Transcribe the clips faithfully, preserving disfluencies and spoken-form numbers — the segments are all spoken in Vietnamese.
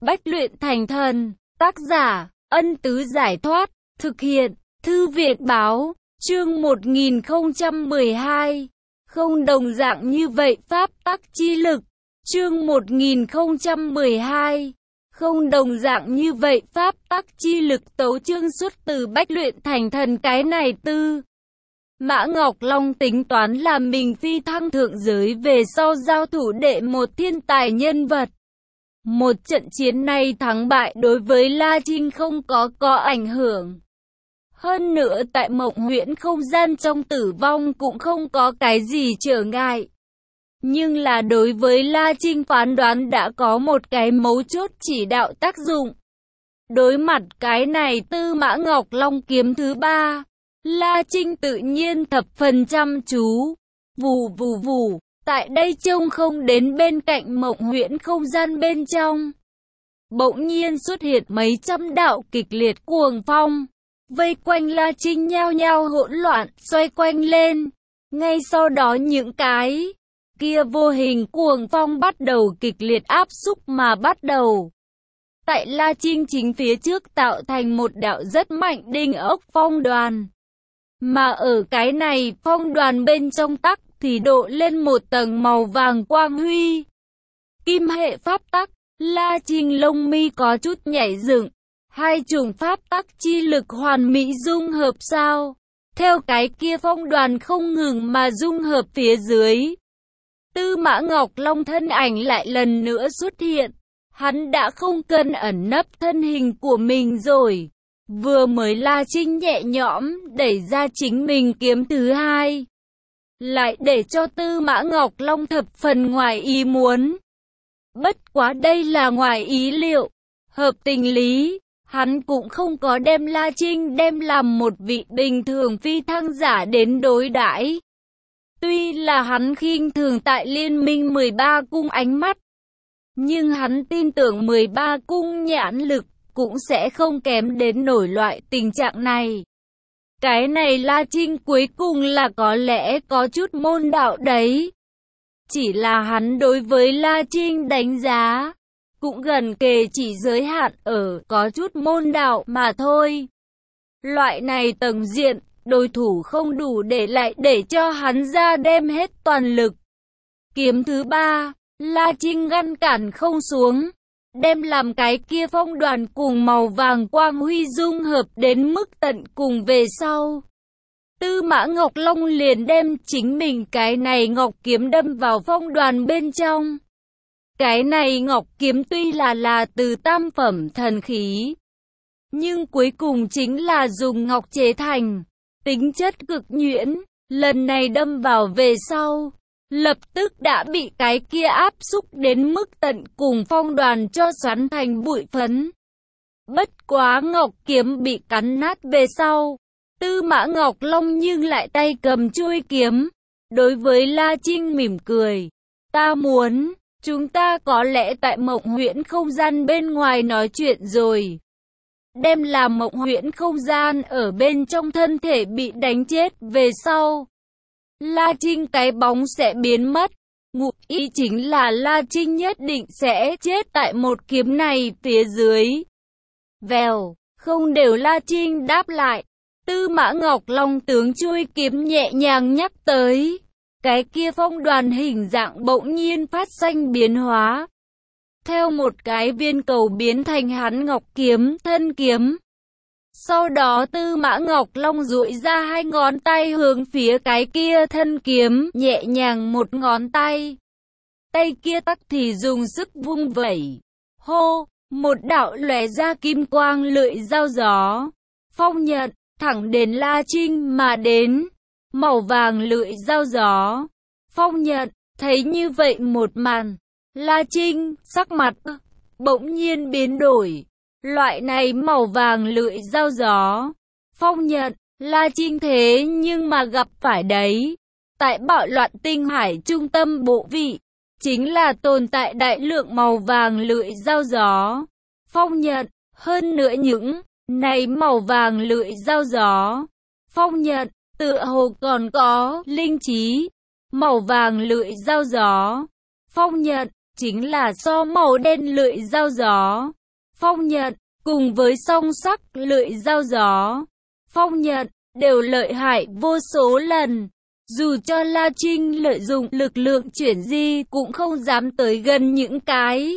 Bách luyện thành thần. Tác giả, Ân Tứ Giải Thoát. Thực hiện, Thư Viện Báo. Chương một nghìn không trăm mười hai. Không đồng dạng như vậy pháp tắc chi lực. Chương một nghìn không trăm mười hai. Không đồng dạng như vậy pháp tắc chi lực. Tấu chương xuất từ Bách luyện thành thần. Cái này Tư Mã Ngọc Long tính toán là mình phi thăng thượng giới về sau giao thủ đệ một thiên tài nhân vật. Một trận chiến này thắng bại đối với La Trinh không có có ảnh hưởng. Hơn nữa tại mộng huyễn không gian trong tử vong cũng không có cái gì trở ngại. Nhưng là đối với La Trinh phán đoán đã có một cái mấu chốt chỉ đạo tác dụng. Đối mặt cái này Tư Mã Ngọc Long kiếm thứ ba, La Trinh tự nhiên thập phần chăm chú. Vù vù vù, tại đây trông không đến bên cạnh mộng huyễn không gian bên trong. Bỗng nhiên xuất hiện mấy trăm đạo kịch liệt cuồng phong. Vây quanh La Trinh nhao nhao hỗn loạn, xoay quanh lên. Ngay sau đó những cái kia vô hình cuồng phong bắt đầu kịch liệt áp xúc mà bắt đầu. Tại La Trinh chính phía trước tạo thành một đạo rất mạnh đinh ốc phong đoàn. Mà ở cái này phong đoàn bên trong tắc thì độ lên một tầng màu vàng quang huy. Kim hệ pháp tắc, La Trinh lông mi có chút nhảy dựng. Hai chủng pháp tắc chi lực hoàn mỹ dung hợp sao? Theo cái kia phong đoàn không ngừng mà dung hợp phía dưới. Tư Mã Ngọc Long thân ảnh lại lần nữa xuất hiện. Hắn đã không cần ẩn nấp thân hình của mình rồi. Vừa mới La Trinh nhẹ nhõm đẩy ra chính mình kiếm thứ hai. Lại để cho Tư Mã Ngọc Long thập phần ngoài ý muốn. Bất quá đây là ngoài ý liệu. Hợp tình lý. Hắn cũng không có đem La Trinh đem làm một vị bình thường phi thăng giả đến đối đãi. Tuy là hắn khinh thường tại liên minh mười ba cung ánh mắt, nhưng hắn tin tưởng mười ba cung nhãn lực cũng sẽ không kém đến nổi loại tình trạng này. Cái này La Trinh cuối cùng là có lẽ có chút môn đạo đấy. Chỉ là hắn đối với La Trinh đánh giá cũng gần kề chỉ giới hạn ở có chút môn đạo mà thôi. Loại này tầng diện, đối thủ không đủ để lại để cho hắn ra đem hết toàn lực. Kiếm thứ ba, La Trinh ngăn cản không xuống, đem làm cái kia phong đoàn cùng màu vàng quang huy dung hợp đến mức tận cùng về sau. Tư Mã Ngọc Long liền đem chính mình cái này ngọc kiếm đâm vào phong đoàn bên trong. Cái này ngọc kiếm tuy là là từ tam phẩm thần khí, nhưng cuối cùng chính là dùng ngọc chế thành, tính chất cực nhuyễn, lần này đâm vào về sau, lập tức đã bị cái kia áp xúc đến mức tận cùng phong đoàn cho xoắn thành bụi phấn. Bất quá ngọc kiếm bị cắn nát về sau, Tư Mã Ngọc Long nhưng lại tay cầm chuôi kiếm, đối với La Trinh mỉm cười, ta muốn... Chúng ta có lẽ tại mộng huyễn không gian bên ngoài nói chuyện rồi. Đem làm mộng huyễn không gian ở bên trong thân thể bị đánh chết về sau. La Trinh cái bóng sẽ biến mất. Ngụ ý chính là La Trinh nhất định sẽ chết tại một kiếm này phía dưới. Vèo, không đều La Trinh đáp lại. Tư Mã Ngọc Long tướng chui kiếm nhẹ nhàng nhắc tới. Cái kia phong đoàn hình dạng bỗng nhiên phát sinh biến hóa. Theo một cái viên cầu biến thành hắn ngọc kiếm, thân kiếm. Sau đó Tư Mã Ngọc Long duỗi ra hai ngón tay hướng phía cái kia thân kiếm, nhẹ nhàng một ngón tay. Tay kia tắc thì dùng sức vung vẩy. Hô, một đạo lóe ra kim quang lưỡi dao gió. Phong nhận, thẳng đến La Trinh mà đến. Màu vàng lưỡi dao gió. Phong nhận, thấy như vậy một màn. La Trinh, sắc mặt, bỗng nhiên biến đổi. Loại này màu vàng lưỡi dao gió. Phong nhận, La Trinh thế nhưng mà gặp phải đấy. Tại bạo loạn tinh hải trung tâm bộ vị, chính là tồn tại đại lượng màu vàng lưỡi dao gió. Phong nhận, hơn nữa những này màu vàng lưỡi dao gió. Phong nhận, tựa hồ còn có linh trí. Màu vàng lưỡi dao gió. Phong nhận, chính là so màu đen lưỡi dao gió. Phong nhận, cùng với song sắc lưỡi dao gió, phong nhận, đều lợi hại vô số lần. Dù cho La Trinh lợi dụng lực lượng chuyển di cũng không dám tới gần những cái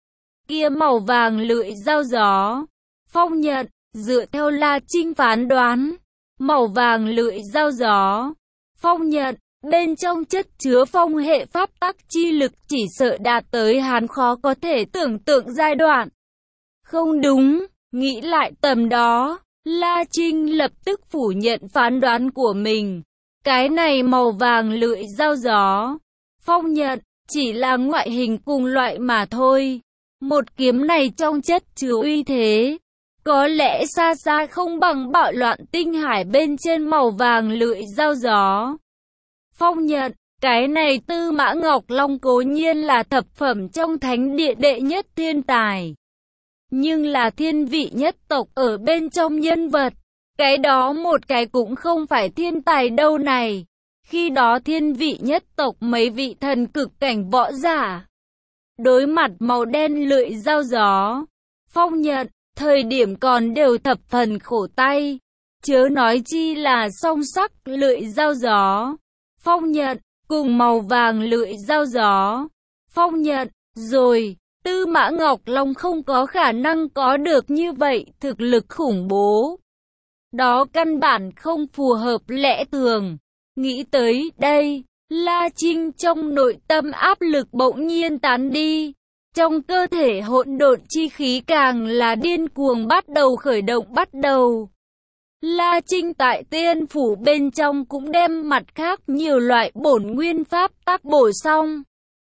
kia màu vàng lưỡi dao gió. Phong nhận, dựa theo La Trinh phán đoán, màu vàng lưỡi dao gió, phong nhận, bên trong chất chứa phong hệ pháp tắc chi lực chỉ sợ đạt tới hắn khó có thể tưởng tượng giai đoạn. Không đúng, nghĩ lại tầm đó, La Trinh lập tức phủ nhận phán đoán của mình. Cái này màu vàng lưỡi dao gió, phong nhận, chỉ là ngoại hình cùng loại mà thôi. Một kiếm này trong chất chứa uy thế, có lẽ xa xa không bằng bạo loạn tinh hải bên trên màu vàng lưỡi dao gió. Phong nhận, cái này Tư Mã Ngọc Long cố nhiên là thập phẩm trong thánh địa đệ nhất thiên tài, nhưng là thiên vị nhất tộc ở bên trong nhân vật. Cái đó một cái cũng không phải thiên tài đâu này. Khi đó thiên vị nhất tộc mấy vị thần cực cảnh võ giả, đối mặt màu đen lưỡi dao gió, phong nhận, thời điểm còn đều thập phần khổ tay. Chớ nói chi là song sắc lưỡi dao gió, phong nhận, cùng màu vàng lưỡi dao gió, phong nhận. Rồi, Tư Mã Ngọc Long không có khả năng có được như vậy thực lực khủng bố. Đó căn bản không phù hợp lẽ thường. Nghĩ tới đây, La Trinh trong nội tâm áp lực bỗng nhiên tán đi. Trong cơ thể hỗn độn chi khí càng là điên cuồng bắt đầu khởi động bắt đầu. La Trinh tại tiên phủ bên trong cũng đem mặt khác nhiều loại bổn nguyên pháp tắc bổ xong.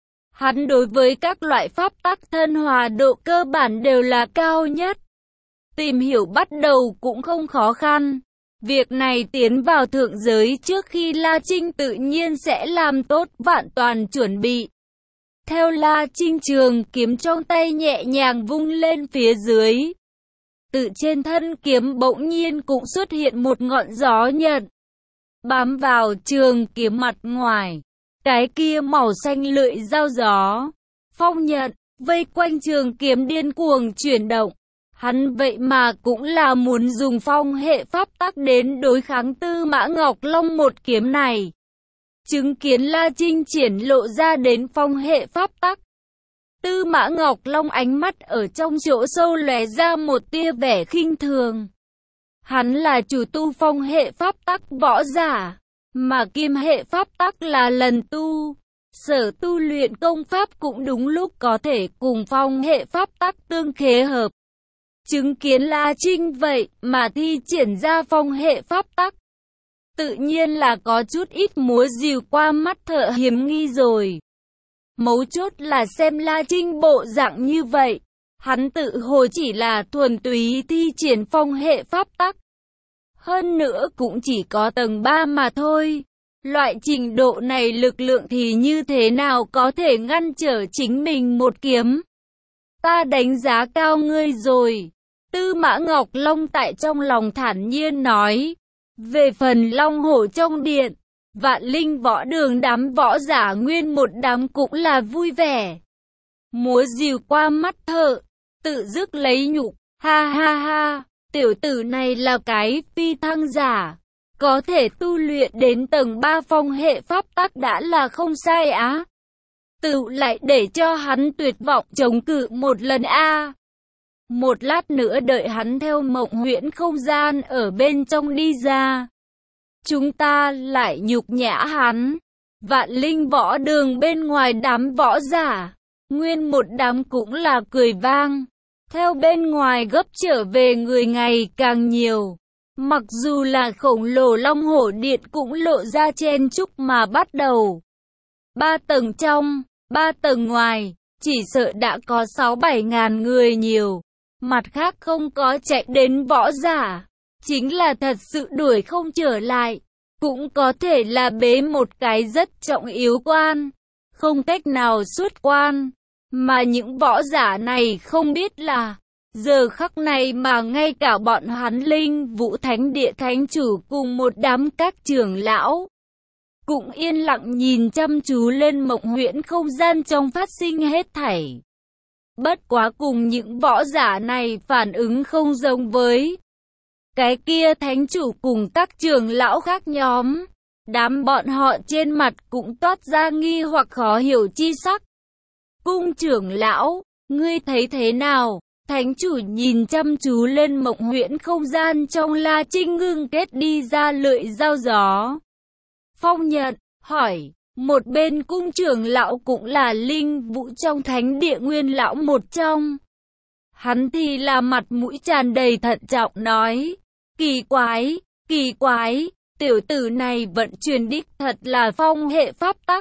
Hắn đối với các loại pháp tắc thân hòa độ cơ bản đều là cao nhất. Tìm hiểu bắt đầu cũng không khó khăn. Việc này tiến vào thượng giới trước khi La Trinh tự nhiên sẽ làm tốt vạn toàn chuẩn bị. Theo La Trinh trường kiếm trong tay nhẹ nhàng vung lên phía dưới, tự trên thân kiếm bỗng nhiên cũng xuất hiện một ngọn gió nhận, bám vào trường kiếm mặt ngoài. Cái kia màu xanh lưỡi dao gió, phong nhận, vây quanh trường kiếm điên cuồng chuyển động. Hắn vậy mà cũng là muốn dùng phong hệ pháp tắc đến đối kháng Tư Mã Ngọc Long một kiếm này. Chứng kiến La Trinh triển lộ ra đến phong hệ pháp tắc, Tư Mã Ngọc Long ánh mắt ở trong chỗ sâu lóe ra một tia vẻ khinh thường. Hắn là chủ tu phong hệ pháp tắc võ giả, mà kim hệ pháp tắc là lần tu. Sở tu luyện công pháp cũng đúng lúc có thể cùng phong hệ pháp tắc tương khế hợp. Chứng kiến La Trinh vậy mà thi triển ra phong hệ pháp tắc, tự nhiên là có chút ít múa rìu qua mắt thợ hiếm nghi rồi. Mấu chốt là xem La Trinh bộ dạng như vậy, hắn tự hồ chỉ là thuần túy thi triển phong hệ pháp tắc. Hơn nữa cũng chỉ có tầng ba mà thôi. Loại trình độ này lực lượng thì như thế nào có thể ngăn trở chính mình một kiếm? Ta đánh giá cao ngươi rồi. Tư Mã Ngọc Long tại trong lòng thản nhiên nói. Về phần Long Hổ trong điện, Vạn Linh võ đường đám võ giả nguyên một đám cũng là vui vẻ. Múa rìu qua mắt thợ, tự dứt lấy nhục, ha ha ha, tiểu tử này là cái phi thăng giả. Có thể tu luyện đến tầng ba phong hệ pháp tắc đã là không sai á. Tự lại để cho hắn tuyệt vọng chống cự một lần a. Một lát nữa đợi hắn theo mộng huyễn không gian ở bên trong đi ra, chúng ta lại nhục nhã hắn. Vạn Linh võ đường bên ngoài đám võ giả, nguyên một đám cũng là cười vang. Theo bên ngoài gấp trở về người ngày càng nhiều. Mặc dù là khổng lồ Long Hổ Điện cũng lộ ra chen chúc mà bắt đầu. Ba tầng trong, ba tầng ngoài, chỉ sợ đã có sáu bảy ngàn người nhiều. Mặt khác không có chạy đến võ giả, chính là thật sự đuổi không trở lại. Cũng có thể là bế một cái rất trọng yếu quan, không cách nào xuất quan. Mà những võ giả này không biết là giờ khắc này mà ngay cả bọn hắn Linh Vũ Thánh Địa Thánh Chủ cùng một đám các trưởng lão cũng yên lặng nhìn chăm chú lên mộng huyễn không gian trong phát sinh hết thảy. Bất quá cùng những võ giả này phản ứng không giống với cái kia thánh chủ cùng các trưởng lão khác nhóm. Đám bọn họ trên mặt cũng toát ra nghi hoặc khó hiểu chi sắc. Cung trưởng lão, ngươi thấy thế nào? Thánh chủ nhìn chăm chú lên mộng huyễn không gian trong La Trinh ngưng kết đi ra lưỡi dao gió. Phong Nhận hỏi, một bên cung trưởng lão cũng là linh vũ trong thánh địa nguyên lão một trong. Hắn thì là mặt mũi tràn đầy thận trọng nói, kỳ quái, kỳ quái, tiểu tử này vận chuyển đích thật là phong hệ pháp tắc.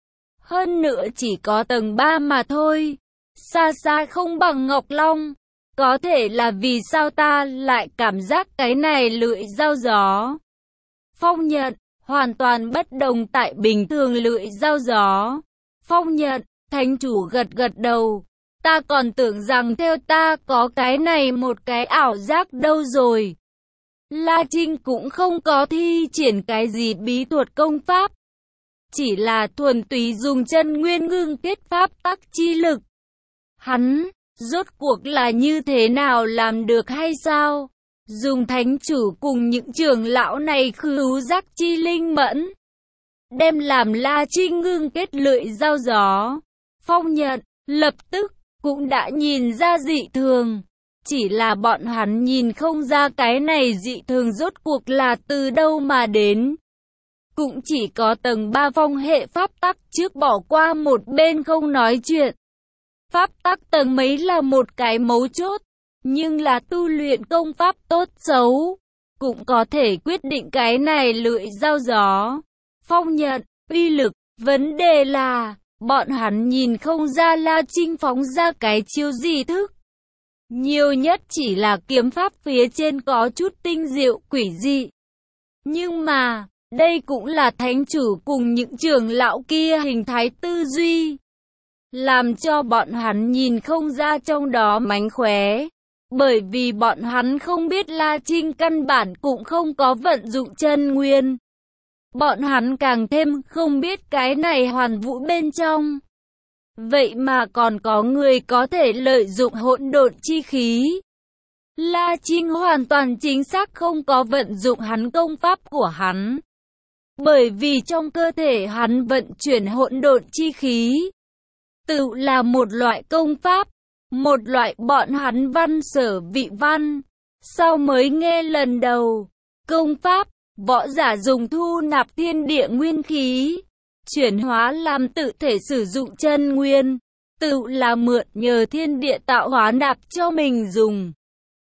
Hơn nữa chỉ có tầng ba mà thôi, xa xa không bằng Ngọc Long. Có thể là vì sao ta lại cảm giác cái này lưỡi dao gió. Phong Nhận, hoàn toàn bất đồng tại bình thường lưỡi dao gió. Phong Nhận, thánh chủ gật gật đầu. Ta còn tưởng rằng theo ta có cái này một cái ảo giác đâu rồi. La Trinh cũng không có thi triển cái gì bí thuật công pháp. Chỉ là thuần túy dùng chân nguyên ngưng kết pháp tắc chi lực. Hắn, rốt cuộc là như thế nào làm được hay sao? Dùng thánh chủ cùng những trưởng lão này khứu giác chi linh mẫn. Đem làm La Trinh ngưng kết lưỡi dao gió. Phong Nhận, lập tức, cũng đã nhìn ra dị thường. Chỉ là bọn hắn nhìn không ra cái này dị thường rốt cuộc là từ đâu mà đến. Cũng chỉ có tầng ba phong hệ pháp tắc trước bỏ qua một bên không nói chuyện. Pháp tắc tầng mấy là một cái mấu chốt, nhưng là tu luyện công pháp tốt xấu, cũng có thể quyết định cái này lưỡi dao gió. Phong Nhận, uy lực, vấn đề là, bọn hắn nhìn không ra La Trinh phóng ra cái chiêu gì thức. Nhiều nhất chỉ là kiếm pháp phía trên có chút tinh diệu quỷ dị. Nhưng mà, đây cũng là thánh chủ cùng những trưởng lão kia hình thái tư duy. Làm cho bọn hắn nhìn không ra trong đó mánh khóe. Bởi vì bọn hắn không biết La Trinh căn bản cũng không có vận dụng chân nguyên. Bọn hắn càng thêm không biết cái này hoàn vũ bên trong. Vậy mà còn có người có thể lợi dụng hỗn độn chi khí. La Trinh hoàn toàn chính xác không có vận dụng hắn công pháp của hắn. Bởi vì trong cơ thể hắn vận chuyển hỗn độn chi khí. Tự là một loại công pháp, một loại bọn hắn văn sở vị văn. Sau mới nghe lần đầu, công pháp, võ giả dùng thu nạp thiên địa nguyên khí. Chuyển hóa làm tự thể sử dụng chân nguyên, tự là mượn nhờ thiên địa tạo hóa nạp cho mình dùng.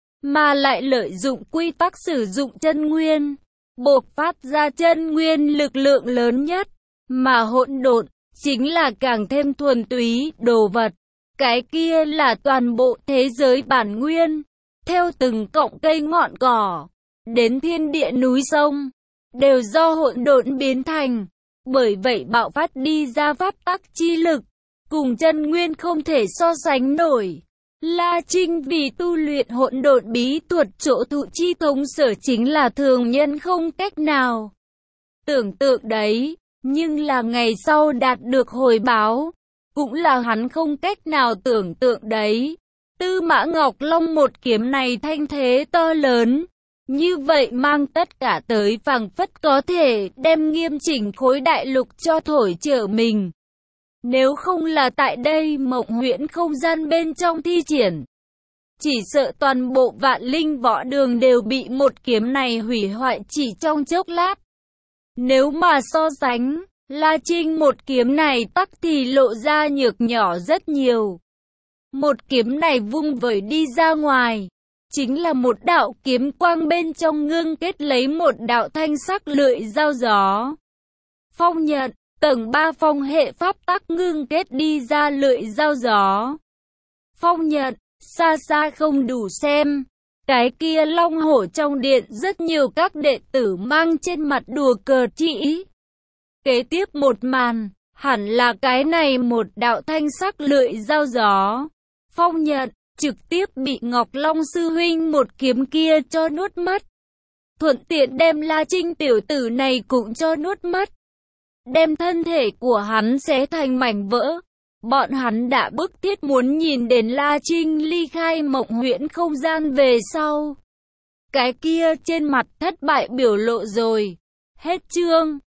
Mà lại lợi dụng quy tắc sử dụng chân nguyên, bộc phát ra chân nguyên lực lượng lớn nhất. Mà hỗn độn, chính là càng thêm thuần túy đồ vật. Cái kia là toàn bộ thế giới bản nguyên, theo từng cọng cây ngọn cỏ, đến thiên địa núi sông, đều do hỗn độn biến thành. Bởi vậy bạo phát đi ra pháp tắc chi lực, cùng chân nguyên không thể so sánh nổi. La Trinh vì tu luyện hỗn độn bí thuật chỗ thụ chi thống sở chính là thường nhân không cách nào tưởng tượng đấy, nhưng là ngày sau đạt được hồi báo, cũng là hắn không cách nào tưởng tượng đấy. Tư Mã Ngọc Long một kiếm này thanh thế to lớn, như vậy mang tất cả tới phảng phất có thể đem nghiêm chỉnh khối đại lục cho thổi trở mình. Nếu không là tại đây mộng huyễn không gian bên trong thi triển, chỉ sợ toàn bộ vạn linh võ đường đều bị một kiếm này hủy hoại chỉ trong chốc lát. Nếu mà so sánh, La Trinh một kiếm này tắc thì lộ ra nhược nhỏ rất nhiều. Một kiếm này vung vẩy đi ra ngoài, chính là một đạo kiếm quang bên trong ngưng kết lấy một đạo thanh sắc lưỡi dao gió. Phong Nhận, tầng ba phong hệ pháp tắc ngưng kết đi ra lưỡi dao gió. Phong Nhận, xa xa không đủ xem. Cái kia long hổ trong điện rất nhiều các đệ tử mang trên mặt đùa cợt chỉ. Kế tiếp một màn, hẳn là cái này một đạo thanh sắc lưỡi dao gió. Phong Nhận, trực tiếp bị Ngọc Long sư huynh một kiếm kia cho nuốt mất. Thuận tiện đem La Trinh tiểu tử này cũng cho nuốt mất. đem thân thể của hắn xé thành mảnh vỡ. Bọn hắn đã bức thiết muốn nhìn đến La Trinh ly khai Mộng Huyễn không gian về sau. Cái kia trên mặt thất bại biểu lộ rồi. Hết chương.